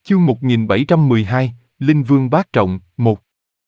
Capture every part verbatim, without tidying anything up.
Chương một nghìn bảy trăm mười hai, Linh Vương Bát Trọng, một.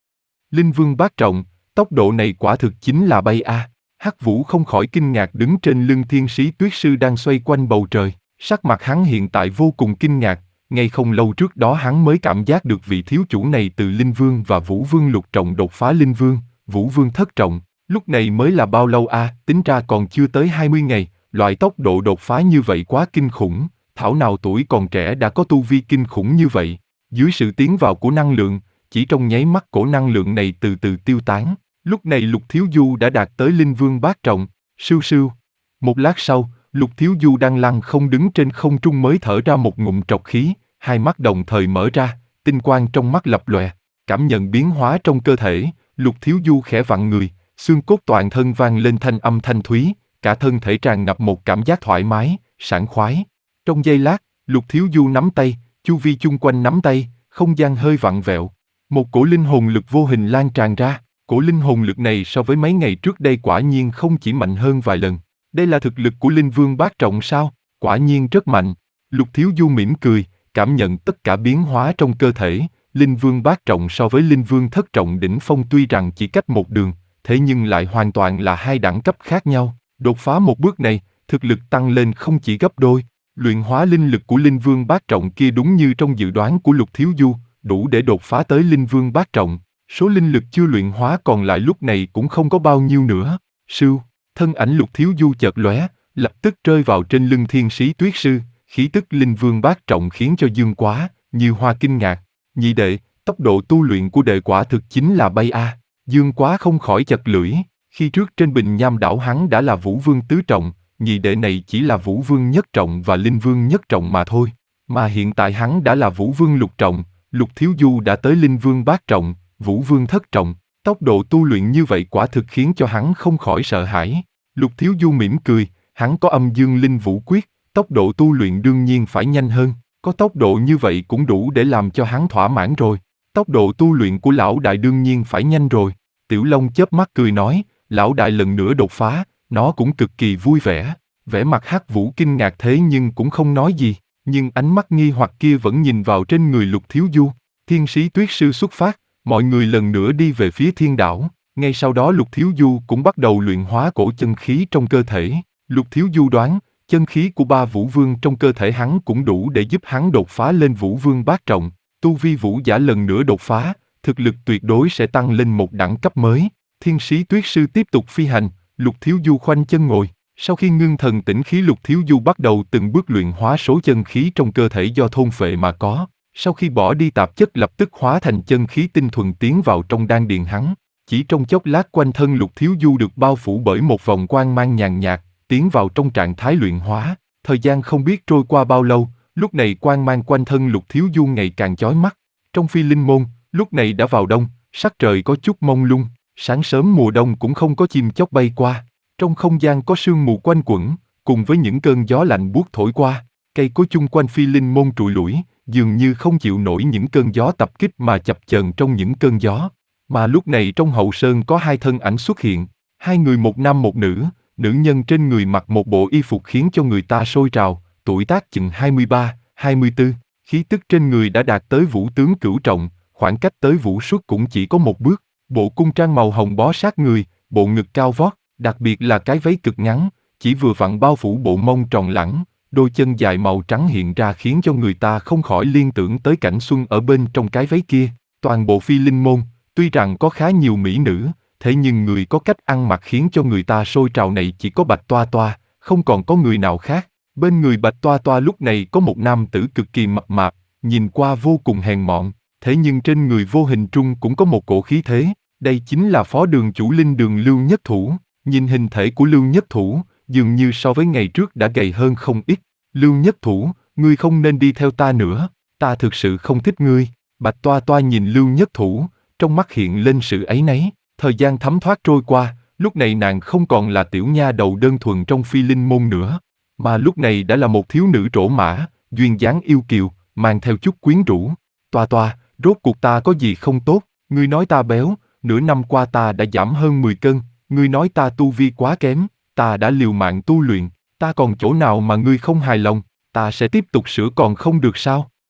Linh Vương Bát Trọng, tốc độ này quả thực chính là bay a. À. Hắc Vũ không khỏi kinh ngạc đứng trên lưng Thiên Sĩ Tuyết Sư đang xoay quanh bầu trời, sắc mặt hắn hiện tại vô cùng kinh ngạc, ngay không lâu trước đó hắn mới cảm giác được vị thiếu chủ này từ Linh Vương và Vũ Vương lục trọng đột phá Linh Vương, Vũ Vương thất trọng, lúc này mới là bao lâu a, à, tính ra còn chưa tới hai mươi ngày, loại tốc độ đột phá như vậy quá kinh khủng. Thảo nào tuổi còn trẻ đã có tu vi kinh khủng như vậy. Dưới sự tiến vào của năng lượng, chỉ trong nháy mắt cổ năng lượng này từ từ tiêu tán. Lúc này Lục Thiếu Du đã đạt tới Linh Vương Bát Trọng. Sưu sưu. Một lát sau, Lục Thiếu Du đang lăng không đứng trên không trung mới thở ra một ngụm trọc khí, hai mắt đồng thời mở ra, tinh quang trong mắt lập lòe. Cảm nhận biến hóa trong cơ thể, Lục Thiếu Du khẽ vặn người, xương cốt toàn thân vang lên thanh âm thanh thúy, cả thân thể tràn ngập một cảm giác thoải mái, sảng khoái. Trong giây lát, Lục Thiếu Du nắm tay, chu vi chung quanh nắm tay, không gian hơi vặn vẹo. Một cổ linh hồn lực vô hình lan tràn ra, cổ linh hồn lực này so với mấy ngày trước đây quả nhiên không chỉ mạnh hơn vài lần. Đây là thực lực của Linh Vương Bát Trọng sao? Quả nhiên rất mạnh. Lục Thiếu Du mỉm cười, cảm nhận tất cả biến hóa trong cơ thể. Linh Vương Bát Trọng so với Linh Vương Thất Trọng đỉnh phong tuy rằng chỉ cách một đường, thế nhưng lại hoàn toàn là hai đẳng cấp khác nhau. Đột phá một bước này, thực lực tăng lên không chỉ gấp đôi. Luyện hóa linh lực của Linh Vương Bát Trọng kia đúng như trong dự đoán của Lục Thiếu Du, đủ để đột phá tới Linh Vương Bát Trọng. Số linh lực chưa luyện hóa còn lại lúc này cũng không có bao nhiêu nữa. Sưu, thân ảnh Lục Thiếu Du chợt lóe, lập tức rơi vào trên lưng Thiên Sĩ Tuyết Sư, khí tức Linh Vương Bát Trọng khiến cho Dương Quá, Như Hoa kinh ngạc. Nhị đệ, tốc độ tu luyện của đệ quả thực chính là bay a. À. Dương Quá không khỏi chật lưỡi, khi trước trên Bình Nham đảo hắn đã là Vũ Vương tứ trọng. Nhị đệ này chỉ là Vũ Vương nhất trọng và Linh Vương nhất trọng mà thôi, mà hiện tại hắn đã là Vũ Vương lục trọng, Lục Thiếu Du đã tới Linh Vương bát trọng, Vũ Vương thất trọng, tốc độ tu luyện như vậy quả thực khiến cho hắn không khỏi sợ hãi. Lục Thiếu Du mỉm cười, hắn có Âm Dương Linh Vũ Quyết, tốc độ tu luyện đương nhiên phải nhanh hơn, có tốc độ như vậy cũng đủ để làm cho hắn thỏa mãn rồi. Tốc độ tu luyện của lão đại đương nhiên phải nhanh rồi. Tiểu Long chớp mắt cười nói, lão đại lần nữa đột phá. Nó cũng cực kỳ vui vẻ, vẻ mặt Hắc Vũ kinh ngạc thế nhưng cũng không nói gì, nhưng ánh mắt nghi hoặc kia vẫn nhìn vào trên người Lục Thiếu Du. Thiên Sĩ Tuyết Sư xuất phát, mọi người lần nữa đi về phía thiên đảo, ngay sau đó Lục Thiếu Du cũng bắt đầu luyện hóa cổ chân khí trong cơ thể. Lục Thiếu Du đoán, chân khí của ba Vũ Vương trong cơ thể hắn cũng đủ để giúp hắn đột phá lên Vũ Vương Bát Trọng, tu vi Vũ giả lần nữa đột phá, thực lực tuyệt đối sẽ tăng lên một đẳng cấp mới. Thiên Sĩ Tuyết Sư tiếp tục phi hành. Lục Thiếu Du khoanh chân ngồi, sau khi ngưng thần tĩnh khí Lục Thiếu Du bắt đầu từng bước luyện hóa số chân khí trong cơ thể do thôn phệ mà có, sau khi bỏ đi tạp chất lập tức hóa thành chân khí tinh thuần tiến vào trong đan điền hắn. Chỉ trong chốc lát quanh thân Lục Thiếu Du được bao phủ bởi một vòng quang mang nhàn nhạt, tiến vào trong trạng thái luyện hóa. Thời gian không biết trôi qua bao lâu, lúc này quang mang quanh thân Lục Thiếu Du ngày càng chói mắt. Trong Phi Linh Môn, lúc này đã vào đông, sắc trời có chút mông lung. Sáng sớm mùa đông cũng không có chim chóc bay qua, trong không gian có sương mù quanh quẩn, cùng với những cơn gió lạnh buốt thổi qua, cây cối chung quanh Phi Linh Môn trụi lủi, dường như không chịu nổi những cơn gió tập kích mà chập chờn trong những cơn gió. Mà lúc này trong hậu sơn có hai thân ảnh xuất hiện, hai người một nam một nữ, nữ nhân trên người mặc một bộ y phục khiến cho người ta sôi trào, tuổi tác chừng hai mươi ba, hai mươi tư, khí tức trên người đã đạt tới Vũ tướng cửu trọng, khoảng cách tới Vũ xuất cũng chỉ có một bước. Bộ cung trang màu hồng bó sát người, bộ ngực cao vót, đặc biệt là cái váy cực ngắn, chỉ vừa vặn bao phủ bộ mông tròn lẳng, đôi chân dài màu trắng hiện ra khiến cho người ta không khỏi liên tưởng tới cảnh xuân ở bên trong cái váy kia. Toàn bộ Phi Linh Môn, tuy rằng có khá nhiều mỹ nữ, thế nhưng người có cách ăn mặc khiến cho người ta sôi trào này chỉ có Bạch Toa Toa, không còn có người nào khác. Bên người Bạch Toa Toa lúc này có một nam tử cực kỳ mập mạp, nhìn qua vô cùng hèn mọn. Thế nhưng trên người vô hình trung cũng có một cổ khí thế, đây chính là phó đường chủ Linh Đường Lưu Nhất Thủ. Nhìn hình thể của Lưu Nhất Thủ, dường như so với ngày trước đã gầy hơn không ít. Lưu Nhất Thủ, ngươi không nên đi theo ta nữa, ta thực sự không thích ngươi. Bạch Toa Toa nhìn Lưu Nhất Thủ, trong mắt hiện lên sự áy náy. Thời gian thấm thoát trôi qua, lúc này nàng không còn là tiểu nha đầu đơn thuần trong Phi Linh Môn nữa, mà lúc này đã là một thiếu nữ trổ mã, duyên dáng yêu kiều, mang theo chút quyến rũ. Toa Toa, rốt cuộc ta có gì không tốt? Ngươi nói ta béo, nửa năm qua ta đã giảm hơn mười cân, ngươi nói ta tu vi quá kém, ta đã liều mạng tu luyện, ta còn chỗ nào mà ngươi không hài lòng, ta sẽ tiếp tục sửa còn không được sao?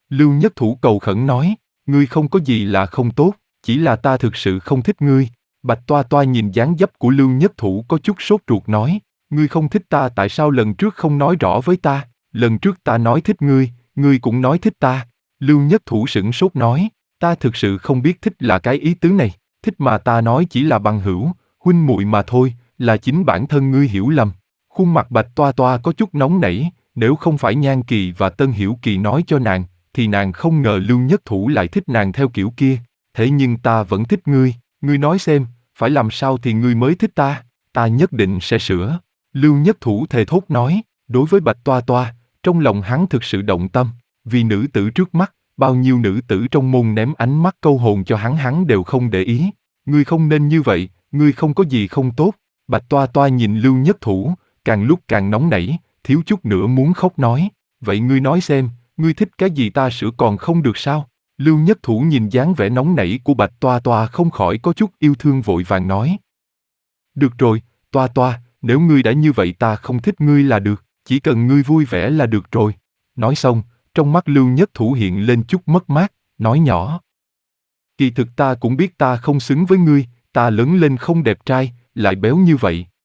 Lưu Nhất Thủ cầu khẩn nói, ngươi không có gì là không tốt, chỉ là ta thực sự không thích ngươi. Bạch Toa Toa nhìn dáng dấp của Lưu Nhất Thủ có chút sốt ruột nói, ngươi không thích ta tại sao lần trước không nói rõ với ta, lần trước ta nói thích ngươi, ngươi cũng nói thích ta. Lưu Nhất Thủ sửng sốt nói, ta thực sự không biết thích là cái ý tứ này, thích mà ta nói chỉ là bằng hữu, huynh muội mà thôi, là chính bản thân ngươi hiểu lầm. Khuôn mặt Bạch Toa Toa có chút nóng nảy, nếu không phải Nhan Kỳ và Tân Hiểu Kỳ nói cho nàng, thì nàng không ngờ Lưu Nhất Thủ lại thích nàng theo kiểu kia. Thế nhưng ta vẫn thích ngươi, ngươi nói xem, phải làm sao thì ngươi mới thích ta, ta nhất định sẽ sửa. Lưu Nhất Thủ thề thốt nói, đối với Bạch Toa Toa, trong lòng hắn thực sự động tâm, vì nữ tử trước mắt, bao nhiêu nữ tử trong môn ném ánh mắt câu hồn cho hắn hắn đều không để ý. Ngươi không nên như vậy, ngươi không có gì không tốt. Bạch Toa Toa nhìn Lưu Nhất Thủ, càng lúc càng nóng nảy, thiếu chút nữa muốn khóc nói, vậy ngươi nói xem, ngươi thích cái gì ta sửa còn không được sao? Lưu Nhất Thủ nhìn dáng vẻ nóng nảy của Bạch Toa Toa không khỏi có chút yêu thương vội vàng nói. Được rồi, Toa Toa, nếu ngươi đã như vậy ta không thích ngươi là được, chỉ cần ngươi vui vẻ là được rồi. Nói xong, trong mắt Lưu Nhất Thủ hiện lên chút mất mát, nói nhỏ. Kỳ thực ta cũng biết ta không xứng với ngươi, ta lớn lên không đẹp trai, lại béo như vậy,